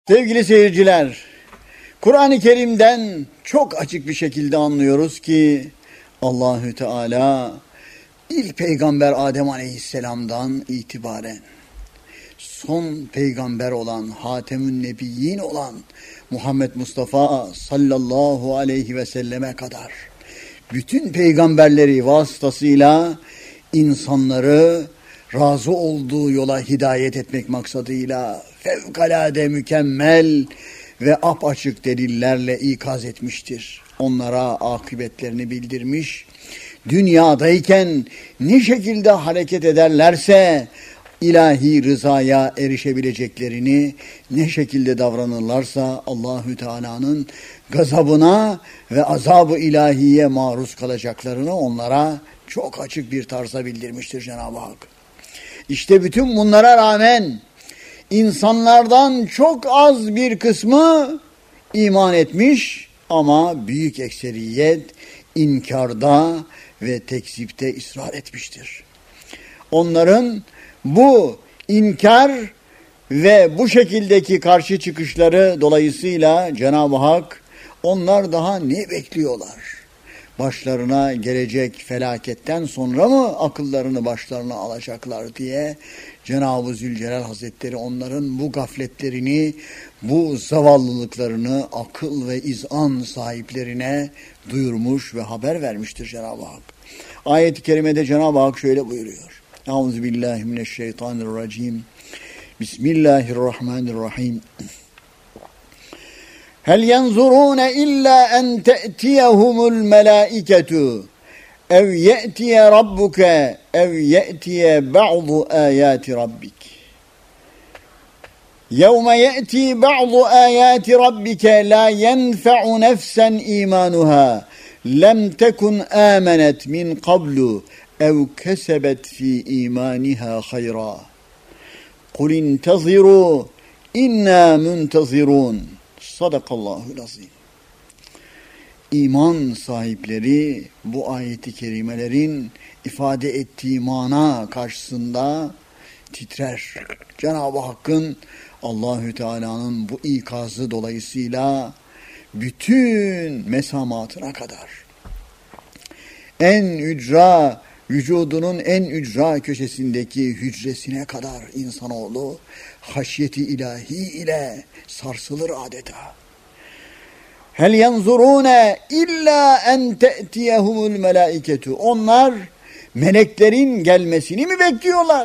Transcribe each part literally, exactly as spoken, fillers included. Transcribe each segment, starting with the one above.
Sevgili seyirciler, Kur'an-ı Kerim'den çok açık bir şekilde anlıyoruz ki Allahü Teala ilk peygamber Adem Aleyhisselam'dan itibaren son peygamber olan Hatemün Nebiyyin olan Muhammed Mustafa sallallahu aleyhi ve selleme kadar bütün peygamberleri vasıtasıyla insanları razı olduğu yola hidayet etmek maksadıyla fevkalade mükemmel ve apaçık delillerle ikaz etmiştir. Onlara akıbetlerini bildirmiş, dünyadayken ne şekilde hareket ederlerse ilahi rızaya erişebileceklerini, ne şekilde davranırlarsa Allahü Teala'nın gazabına ve azab-ı ilahiye maruz kalacaklarını onlara çok açık bir tarzda bildirmiştir Cenab-ı Hak. İşte bütün bunlara rağmen insanlardan çok az bir kısmı iman etmiş ama büyük ekseriyet inkarda ve tekzipte ısrar etmiştir. Onların bu inkar ve bu şekildeki karşı çıkışları dolayısıyla Cenab-ı Hak onlar daha ne bekliyorlar? Başlarına gelecek felaketten sonra mı akıllarını başlarına alacaklar diye Cenab-ı Zülcelal Hazretleri onların bu gafletlerini, bu zavallılıklarını akıl ve izan sahiplerine duyurmuş ve haber vermiştir Cenab-ı Hak. Ayet-i kerimede Cenab-ı Hak şöyle buyuruyor. Euzubillahimineşşeytanirracim. Bismillahirrahmanirrahim. Hel yenzurune illa en te'tiyehumul melâiketu ev ye'tiye rabbuke ev ye'tiye ba'du âyâti rabbik. Yevme ye'ti ba'du âyâti rabbike la yenfe'u nefsen imanuha lem tekun âmenet min qablu ev kesebet fi imaniha hayra. Kul intezirû inna muntezirûn. Sadakallahul azim. İman sahipleri bu ayeti kerimelerin ifade ettiği mana karşısında titrer. Cenab-ı Hakk'ın Allahü Teala'nın bu ikazı dolayısıyla bütün mesamatına kadar en ücra vücudunun en ücra köşesindeki hücresine kadar insanoğlu haşyeti ilahi ile sarsılır adeta. Hel yanzurune illa en te'tiyehumul melaiketu. Onlar meleklerin gelmesini mi bekliyorlar?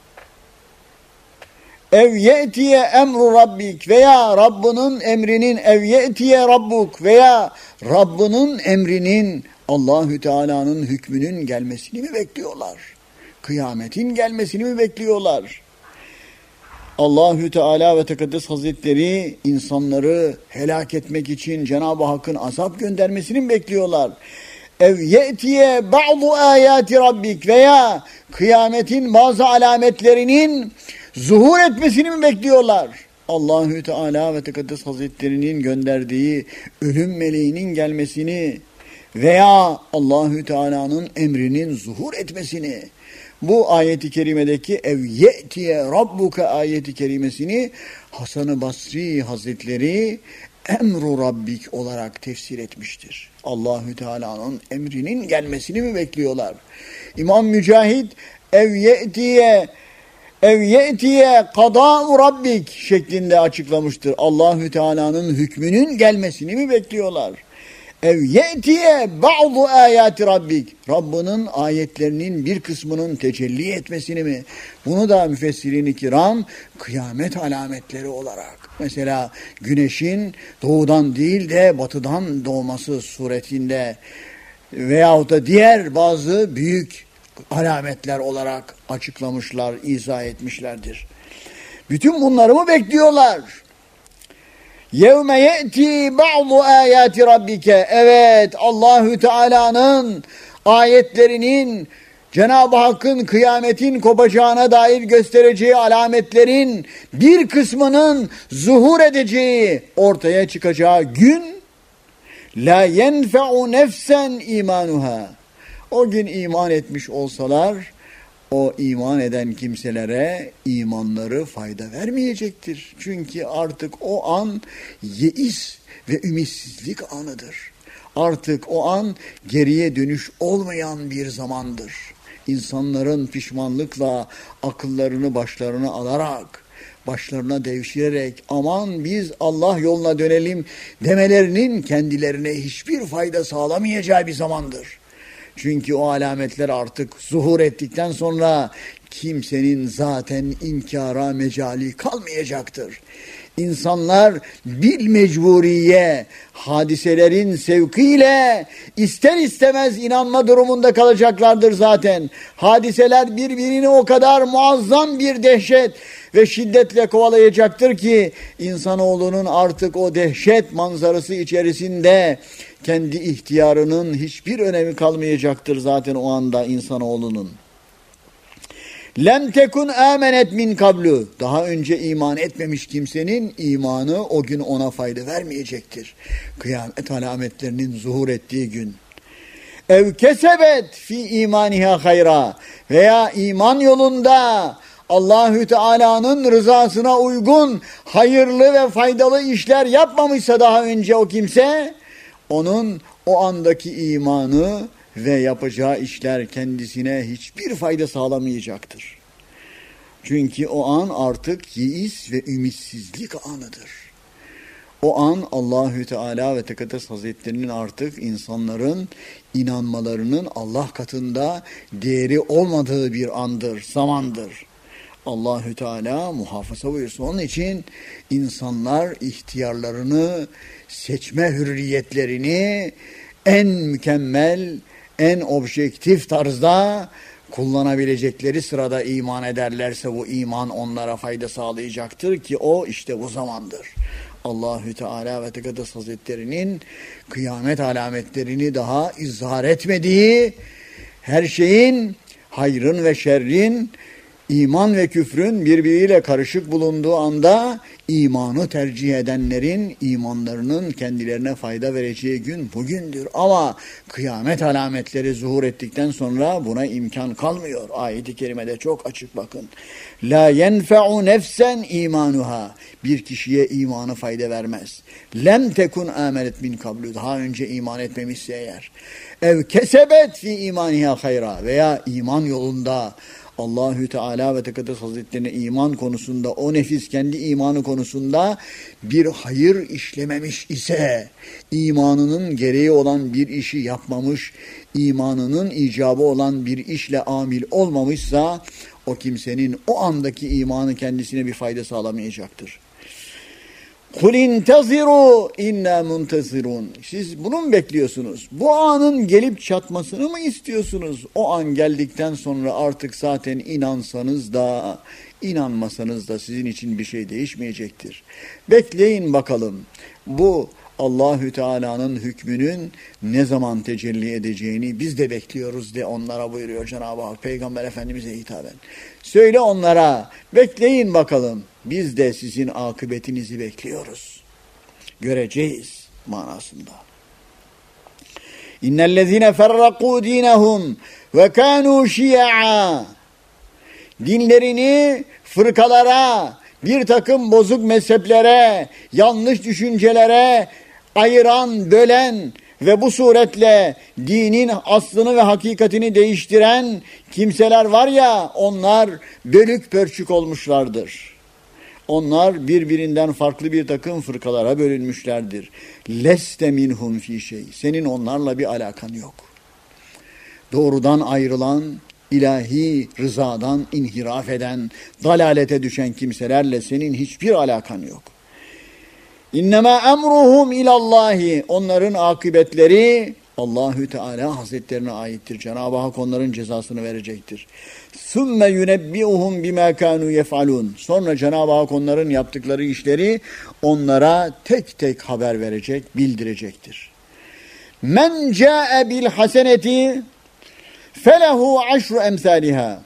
Ev ye'tiye emru rabbik veya Rabbinin emrinin ev ye'tiye rabbuk veya Rabbinin emrinin Allahü Teala'nın hükmünün gelmesini mi bekliyorlar? Kıyametin gelmesini mi bekliyorlar? Allahü Teala ve Tekaddes Hazretleri insanları helak etmek için Cenab-ı Hakk'ın azap göndermesini mi bekliyorlar? Ev ye'tiye ba'du ayati rabbik veya kıyametin bazı alametlerinin zuhur etmesini mi bekliyorlar? Allahü Teala ve Tekaddes Hazretleri'nin gönderdiği ölüm meleğinin gelmesini veya Allahü Teala'nın emrinin zuhur etmesini, bu ayeti kerimedeki ev ye'tiye rabbuke ayeti kerimesini Hasan-ı Basri Hazretleri emru rabbik olarak tefsir etmiştir. Allahü Teala'nın emrinin gelmesini mi bekliyorlar? İmam Mücahit ev ye'tiye ev ye'tiye kadâ'u rabbik şeklinde açıklamıştır. Allahü Teala'nın hükmünün gelmesini mi bekliyorlar? Ev ye'tiye ba'du ayati rabbik. Rabbinin ayetlerinin bir kısmının tecelli etmesini mi? Bunu da müfessirin-i kiram kıyamet alametleri olarak. Mesela güneşin doğudan değil de batıdan doğması suretinde veyahut da diğer bazı büyük alametler olarak açıklamışlar, izah etmişlerdir. Bütün bunları mı bekliyorlar? Yevme ye'ti ba'du ayati rabbike. Evet, Allahü Teala'nın ayetlerinin, Cenab-ı Hakk'ın kıyametin kopacağına dair göstereceği alametlerin bir kısmının zuhur edeceği, ortaya çıkacağı gün la yenfe'u nefsen imanuha. O gün iman etmiş olsalar o iman eden kimselere imanları fayda vermeyecektir. Çünkü artık o an yeis ve ümitsizlik anıdır. Artık o an geriye dönüş olmayan bir zamandır. İnsanların pişmanlıkla akıllarını başlarına alarak, başlarına devşirerek aman biz Allah yoluna dönelim demelerinin kendilerine hiçbir fayda sağlamayacağı bir zamandır. Çünkü o alametler artık zuhur ettikten sonra kimsenin zaten inkara mecali kalmayacaktır. İnsanlar bil mecburiye hadiselerin sevkiyle ister istemez inanma durumunda kalacaklardır zaten. Hadiseler birbirini o kadar muazzam bir dehşet ve şiddetle kovalayacaktır ki insanoğlunun artık o dehşet manzarası içerisinde kendi ihtiyarının hiçbir önemi kalmayacaktır zaten o anda insanoğlunun. Lem tekun amenet min kablu. Daha önce iman etmemiş kimsenin imanı o gün ona fayda vermeyecektir. Kıyamet alametlerinin zuhur ettiği gün. Ev kesebet fi imaniha hayra. Veya iman yolunda Allahü Teala'nın rızasına uygun hayırlı ve faydalı işler yapmamışsa daha önce o kimse, onun o andaki imanı ve yapacağı işler kendisine hiçbir fayda sağlamayacaktır. Çünkü o an artık yeis ve ümitsizlik anıdır. O an Allahü Teala ve Tekaddes Hazretlerinin artık insanların inanmalarının Allah katında değeri olmadığı bir andır, zamandır. Allahü Teala muhafaza buyursun. Onun için insanlar ihtiyarlarını, seçme hürriyetlerini en mükemmel, en objektif tarzda kullanabilecekleri sırada iman ederlerse bu iman onlara fayda sağlayacaktır ki o işte bu zamandır. Allahü Teala ve Tekaddes Hazretleri'nin kıyamet alametlerini daha izhar etmediği, her şeyin, hayrın ve şerrin, İman ve küfrün birbiriyle karışık bulunduğu anda imanı tercih edenlerin imanlarının kendilerine fayda vereceği gün bugündür. Ama kıyamet alametleri zuhur ettikten sonra buna imkan kalmıyor. Ayet-i kerimede çok açık bakın. La yenfe'u nefsen imanuha. Bir kişiye imanı fayda vermez. Lem tekun amenet min kablu. Daha önce iman etmemişse eğer. Ev kesebet fi imaniha hayra. Veya iman yolunda Allahü Teala ve Tekaddes Hazretlerine iman konusunda, o nefis kendi imanı konusunda bir hayır işlememiş ise, imanının gereği olan bir işi yapmamış, imanının icabı olan bir işle amil olmamışsa, o kimsenin o andaki imanı kendisine bir fayda sağlamayacaktır. Kul intaziru inna muntazirun. Siz bunu mu bekliyorsunuz? Bu anın gelip çatmasını mı istiyorsunuz? O an geldikten sonra artık zaten inansanız da inanmasanız da sizin için bir şey değişmeyecektir. Bekleyin bakalım. Bu Allahü Teala'nın hükmünün ne zaman tecelli edeceğini biz de bekliyoruz de onlara buyuruyor Cenab-ı Hak Peygamber Efendimiz'e hitaben. Söyle onlara, bekleyin bakalım. Biz de sizin akıbetinizi bekliyoruz. Göreceğiz manasında. İnnellezîne ferrakû dînehum ve kânû şi'a. Dinlerini fırkalara, bir takım bozuk mezheplere, yanlış düşüncelere ayıran, bölen ve bu suretle dinin aslını ve hakikatini değiştiren kimseler var ya, onlar bölük pörçük olmuşlardır. Onlar birbirinden farklı bir takım fırkalara bölünmüşlerdir. Leste minhum fi şey. Senin onlarla bir alakan yok. Doğrudan ayrılan, ilahi rızadan inhiraf eden, dalalete düşen kimselerle senin hiçbir alakan yok. İnnemâ emruhum ilallahi. Onların akıbetleri Allahü Teala Hazretlerine aittir. Cenab-ı Hak onların cezasını verecektir. Sümme yunebbi'uhum bimâ kânû yef'alûn. Sonra Cenab-ı Hak onların yaptıkları işleri onlara tek tek haber verecek, bildirecektir. Men câe bil haseneti felehu aşru emsâliha.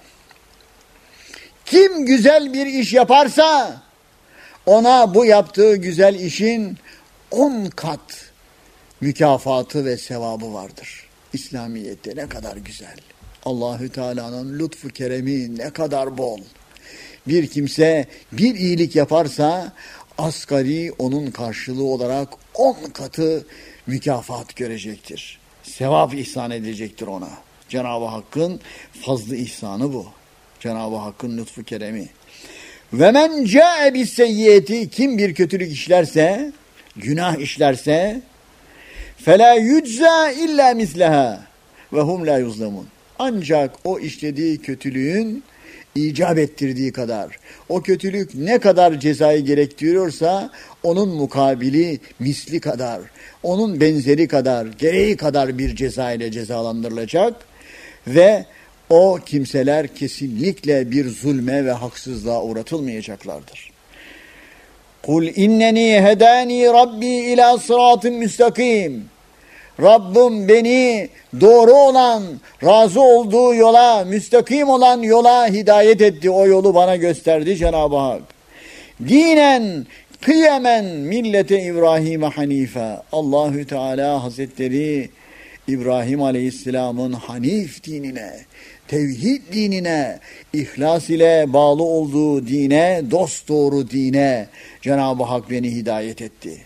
Kim güzel bir iş yaparsa ona bu yaptığı güzel işin on kat mükafatı ve sevabı vardır. İslamiyet'te ne kadar güzel. Allahü Teala'nın lütfu keremi ne kadar bol. Bir kimse bir iyilik yaparsa asgari onun karşılığı olarak on katı mükafat görecektir. Sevap ihsan edilecektir ona. Cenab-ı Hakk'ın fazlı ihsanı bu. Cenab-ı Hakk'ın lütfu keremi. Ve men ca'e bis seyyiyeti, kim bir kötülük işlerse, günah işlerse, fela yücza illa misleha ve hum la yuzlemun. Ancak o işlediği kötülüğün icap ettirdiği kadar, o kötülük ne kadar cezayı gerektiriyorsa onun mukabili misli kadar, onun benzeri kadar, gereği kadar bir ceza ile cezalandırılacak ve o kimseler kesinlikle bir zulme ve haksızlığa uğratılmayacaklardır. Kul inneni hedani Rabbi ila sıratın müstakim. Rabbim beni doğru olan, razı olduğu yola, müstakim olan yola hidayet etti. O yolu bana gösterdi Cenab-ı Hak. Dinen kıyemen millete İbrahim'e hanife. Allahü Teala Hazretleri İbrahim Aleyhisselam'ın Hanif dinine, tevhid dinine, ihlas ile bağlı olduğu dine, dosdoğru dine Cenab-ı Hak beni hidayet etti.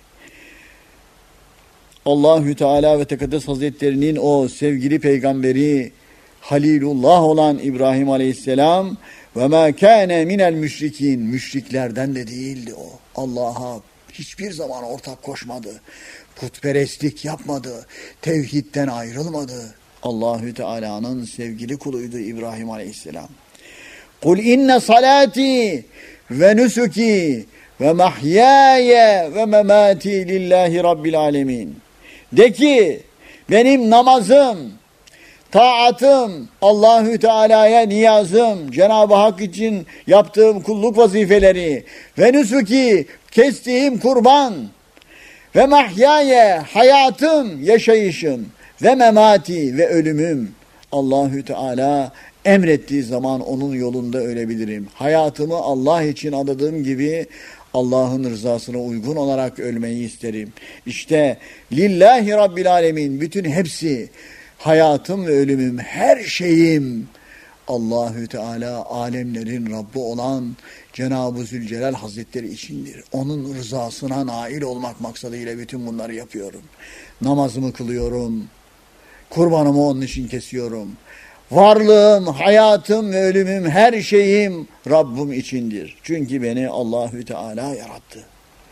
Allahü Teala ve Tekaddes Hazretlerinin o sevgili peygamberi Halilullah olan İbrahim Aleyhisselam ve ma kâne minel müşrikin, müşriklerden de değildi o. Allah'a hiçbir zaman ortak koşmadı. Putperestlik yapmadı. Tevhidden ayrılmadı. Allahü Teala'nın sevgili kuluydu İbrahim Aleyhisselam. Kul inne salati ve nusuki ve mahyaya ve memati lillahi rabbil alemin. De ki benim namazım, taatım, Allahü Teala'ya niyazım, Cenab-ı Hak için yaptığım kulluk vazifeleri ve nusuki, kestiğim kurban ve mahyaya, hayatım, yaşayışım ve memati ve ölümüm. Allahü Teala emrettiği zaman onun yolunda ölebilirim. Hayatımı Allah için adadığım gibi Allah'ın rızasına uygun olarak ölmeyi isterim. İşte lillahi rabbil alemin, bütün hepsi, hayatım ve ölümüm, her şeyim Allahü Teala alemlerin Rabbi olan Cenab-ı Zülcelal Hazretleri içindir. Onun rızasına nail olmak maksadıyla bütün bunları yapıyorum. Namazımı kılıyorum. Kurbanımı onun için kesiyorum. Varlığım, hayatım ve ölümüm, her şeyim Rabbim içindir. Çünkü beni Allahü Teala yarattı.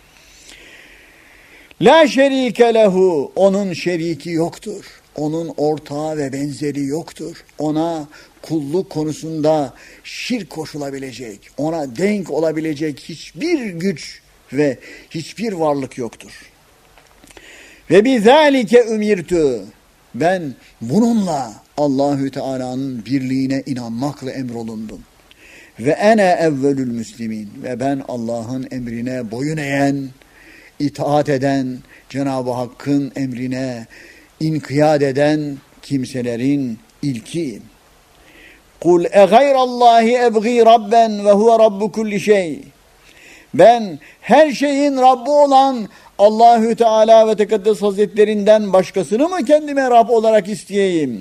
La şerike lehu, onun şeriki yoktur. Onun ortağı ve benzeri yoktur. Ona kulluk konusunda şirk koşulabilecek, ona denk olabilecek hiçbir güç ve hiçbir varlık yoktur. Ve bizalike ümirtu, ben bununla Allahü Teala'nın birliğine inanmakla emrolundum. Ve ene evvelül müslimin, ve ben Allah'ın emrine boyun eğen, itaat eden, Cenab-ı Hakk'ın emrine inkiyat eden kimselerin ilkiyim. Kul e gayrallahi ebgî rabben ve huve rabbu kulli şey. Ben her şeyin Rabbi olan Allahü Teala ve Tekaddes Hazretlerinden başkasını mı kendime Rab olarak isteyeyim?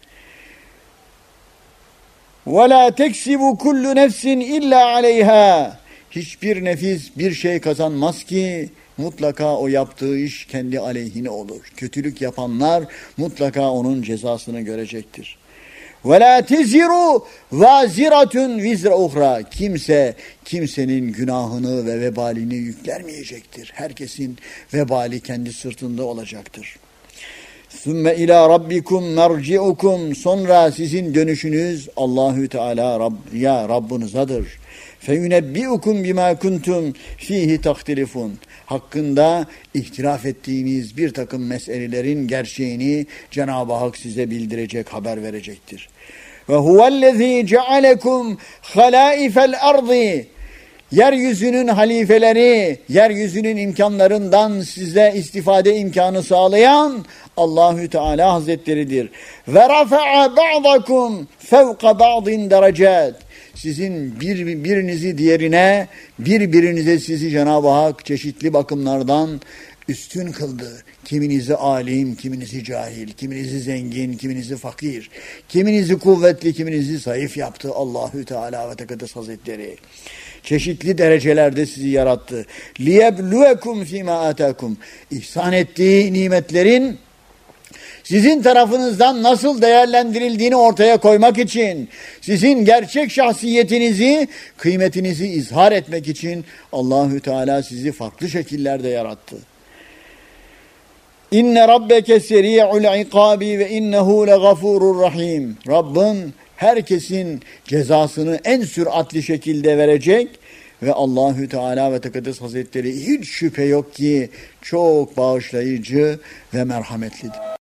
Ve la teksibu kullu nefsin illa aleyha. Hiçbir nefis bir şey kazanmaz ki mutlaka o yaptığı iş kendi aleyhine olur. Kötülük yapanlar mutlaka onun cezasını görecektir. Ve la teziru vaziratun vizra uhra. Kimse kimsenin günahını ve vebalini yüklenmeyecektir. Herkesin vebali kendi sırtında olacaktır. Sümme ila rabbikum merci'ukum, sonra sizin dönüşünüz Allahü Teala Rabb, ya Rabbiniz'adır. Feyunebbi'ukum bima kuntum fihi tahtelifun. Hakkında ihtilaf ettiğiniz bir takım meselelerin gerçeğini Cenab-ı Hak size bildirecek, haber verecektir. Ve huvellezî cealekum halâifel ardı. Yeryüzünün halifeleri, yeryüzünün imkanlarından size istifade imkanı sağlayan Allahü Teala Hazretleridir. Ve rafa'a ba'dakum fevqa ba'din derecat. Sizin bir, birinizi diğerine, birbirinize sizi Cenab-ı Hak çeşitli bakımlardan üstün kıldı. Kiminizi alim, kiminizi cahil, kiminizi zengin, kiminizi fakir, kiminizi kuvvetli, kiminizi zayıf yaptı Allahü Teala ve Tekaddes Hazretleri. Çeşitli derecelerde sizi yarattı. لِيَبْلُوَكُمْ فِي مَا آتَاكُمْ İhsan ettiği nimetlerin sizin tarafınızdan nasıl değerlendirildiğini ortaya koymak için, sizin gerçek şahsiyetinizi, kıymetinizi izhar etmek için Allahü Teala sizi farklı şekillerde yarattı. İnne rabbeke seri'ul ikabi ve innehu legafurur rahim. Rabbin herkesin cezasını en süratli şekilde verecek ve Allahü Teala ve Tekaddes Hazretleri hiç şüphe yok ki çok bağışlayıcı ve merhametlidir.